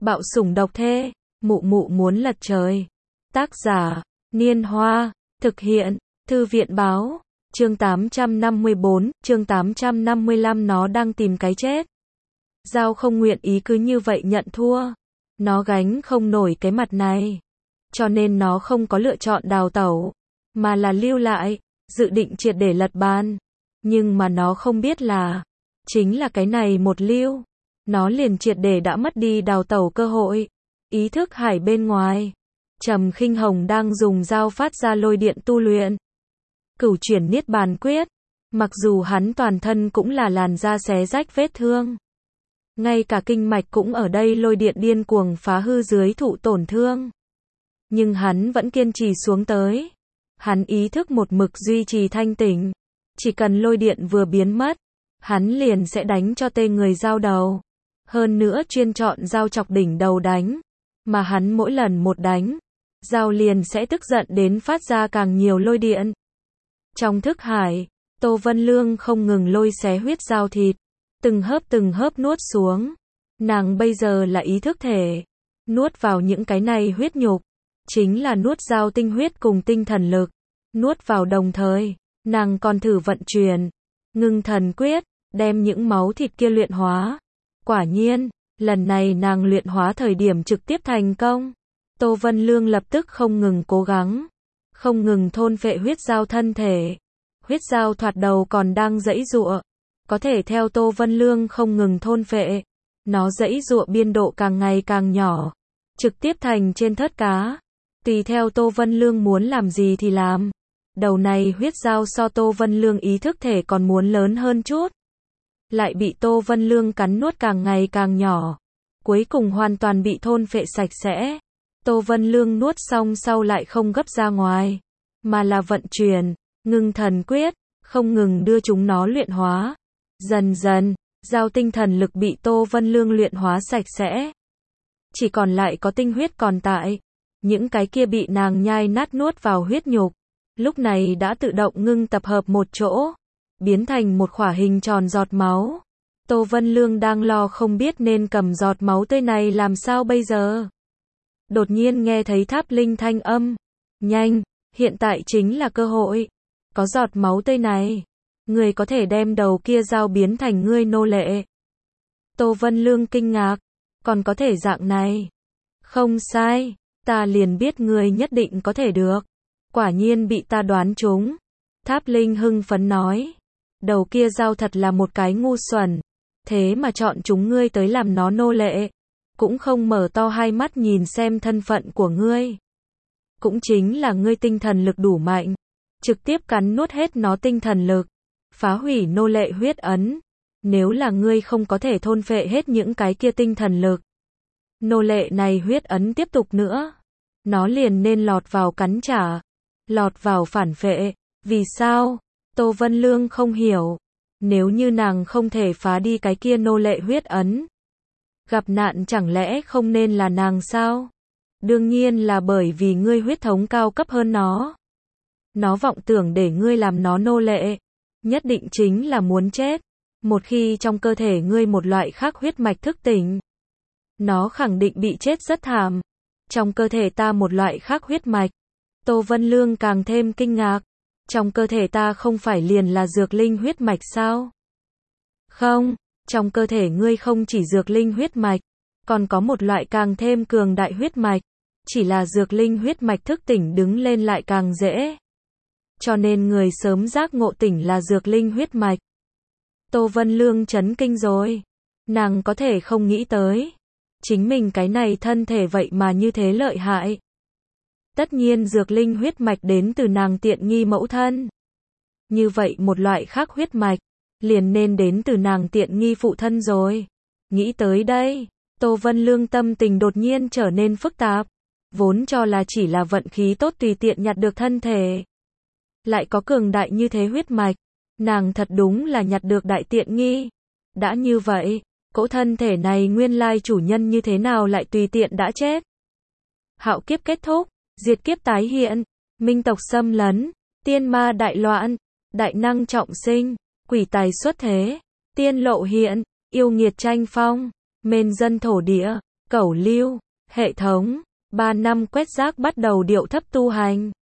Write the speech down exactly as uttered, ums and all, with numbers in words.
Bạo sủng độc thê, mụ mụ muốn lật trời. Tác giả, Niên Hoa, thực hiện, Thư viện báo, chương tám trăm năm mươi bốn, chương tám trăm năm mươi lăm nó đang tìm cái chết. Giao không nguyện ý cứ như vậy nhận thua. Nó gánh không nổi cái mặt này. Cho nên nó không có lựa chọn đào tẩu, mà là lưu lại, dự định triệt để lật bàn. Nhưng mà nó không biết là, chính là cái này một lưu, nó liền triệt để đã mất đi đào tẩu cơ hội. Ý thức hải bên ngoài, Trầm Khinh Hồng đang dùng dao phát ra lôi điện tu luyện Cửu Chuyển Niết Bàn Quyết. Mặc dù hắn toàn thân cũng là làn da xé rách vết thương, ngay cả kinh mạch cũng ở đây lôi điện điên cuồng phá hư dưới thụ tổn thương, nhưng hắn vẫn kiên trì xuống tới. Hắn ý thức một mực duy trì thanh tỉnh, chỉ cần lôi điện vừa biến mất, hắn liền sẽ đánh cho tê người dao đầu. Hơn nữa chuyên chọn dao chọc đỉnh đầu đánh, mà hắn mỗi lần một đánh, dao liền sẽ tức giận đến phát ra càng nhiều lôi điện. Trong thức hải, Tô Vân Lương không ngừng lôi xé huyết dao thịt, từng hớp từng hớp nuốt xuống. Nàng bây giờ là ý thức thể, nuốt vào những cái này huyết nhục, chính là nuốt dao tinh huyết cùng tinh thần lực. Nuốt vào đồng thời, nàng còn thử vận chuyển Ngưng Thần Quyết, đem những máu thịt kia luyện hóa. Quả nhiên, lần này nàng luyện hóa thời điểm trực tiếp thành công. Tô Vân Lương lập tức không ngừng cố gắng, không ngừng thôn phệ huyết dao thân thể. Huyết dao thoạt đầu còn đang giãy giụa, có thể theo Tô Vân Lương không ngừng thôn phệ, nó giãy giụa biên độ càng ngày càng nhỏ, trực tiếp thành trên thớt cá. Tùy theo Tô Vân Lương muốn làm gì thì làm. Đầu này huyết dao so Tô Vân Lương ý thức thể còn muốn lớn hơn chút, lại bị Tô Vân Lương cắn nuốt càng ngày càng nhỏ, cuối cùng hoàn toàn bị thôn phệ sạch sẽ. Tô Vân Lương nuốt xong sau lại không gấp ra ngoài, mà là vận chuyển Ngưng Thần Quyết, không ngừng đưa chúng nó luyện hóa. Dần dần, dao tinh thần lực bị Tô Vân Lương luyện hóa sạch sẽ, chỉ còn lại có tinh huyết còn tại. Những cái kia bị nàng nhai nát nuốt vào huyết nhục, lúc này đã tự động ngưng tập hợp một chỗ, biến thành một khỏa hình tròn giọt máu. Tô Vân Lương đang lo không biết nên cầm giọt máu tươi này làm sao bây giờ. Đột nhiên nghe thấy Tháp Linh thanh âm. Nhanh, hiện tại chính là cơ hội. Có giọt máu tươi này, người có thể đem đầu kia dao biến thành ngươi nô lệ. Tô Vân Lương kinh ngạc. Còn có thể dạng này? Không sai, ta liền biết ngươi nhất định có thể được. Quả nhiên bị ta đoán trúng. Tháp Linh hưng phấn nói. Đầu kia dao thật là một cái ngu xuẩn, thế mà chọn chúng ngươi tới làm nó nô lệ, cũng không mở to hai mắt nhìn xem thân phận của ngươi. Cũng chính là ngươi tinh thần lực đủ mạnh, trực tiếp cắn nuốt hết nó tinh thần lực, phá hủy nô lệ huyết ấn. Nếu là ngươi không có thể thôn phệ hết những cái kia tinh thần lực, nô lệ này huyết ấn tiếp tục nữa, nó liền nên lọt vào cắn trả, lọt vào phản phệ. Vì sao? Tô Vân Lương không hiểu. Nếu như nàng không thể phá đi cái kia nô lệ huyết ấn, gặp nạn chẳng lẽ không nên là nàng sao? Đương nhiên là bởi vì ngươi huyết thống cao cấp hơn nó. Nó vọng tưởng để ngươi làm nó nô lệ, nhất định chính là muốn chết. Một khi trong cơ thể ngươi một loại khác huyết mạch thức tỉnh, nó khẳng định bị chết rất thảm. Trong cơ thể ta một loại khác huyết mạch. Tô Vân Lương càng thêm kinh ngạc. Trong cơ thể ta không phải liền là dược linh huyết mạch sao? Không, trong cơ thể ngươi không chỉ dược linh huyết mạch, còn có một loại càng thêm cường đại huyết mạch. Chỉ là dược linh huyết mạch thức tỉnh đứng lên lại càng dễ. Cho nên người sớm giác ngộ tỉnh là dược linh huyết mạch. Tô Vân Lương chấn kinh rồi. Nàng có thể không nghĩ tới, chính mình cái này thân thể vậy mà như thế lợi hại. Tất nhiên dược linh huyết mạch đến từ nàng tiện nghi mẫu thân. Như vậy một loại khác huyết mạch, liền nên đến từ nàng tiện nghi phụ thân rồi. Nghĩ tới đây, Tô Vân Lương tâm tình đột nhiên trở nên phức tạp. Vốn cho là chỉ là vận khí tốt tùy tiện nhặt được thân thể, lại có cường đại như thế huyết mạch. Nàng thật đúng là nhặt được đại tiện nghi. Đã như vậy, cỗ thân thể này nguyên lai chủ nhân như thế nào lại tùy tiện đã chết. Hạo kiếp kết thúc, diệt kiếp tái hiện, minh tộc xâm lấn, tiên ma đại loạn, đại năng trọng sinh, quỷ tài xuất thế, tiên lộ hiện, yêu nghiệt tranh phong, mên dân thổ địa, Cẩu Lưu, hệ thống, ba năm quét rác bắt đầu điệu thấp tu hành.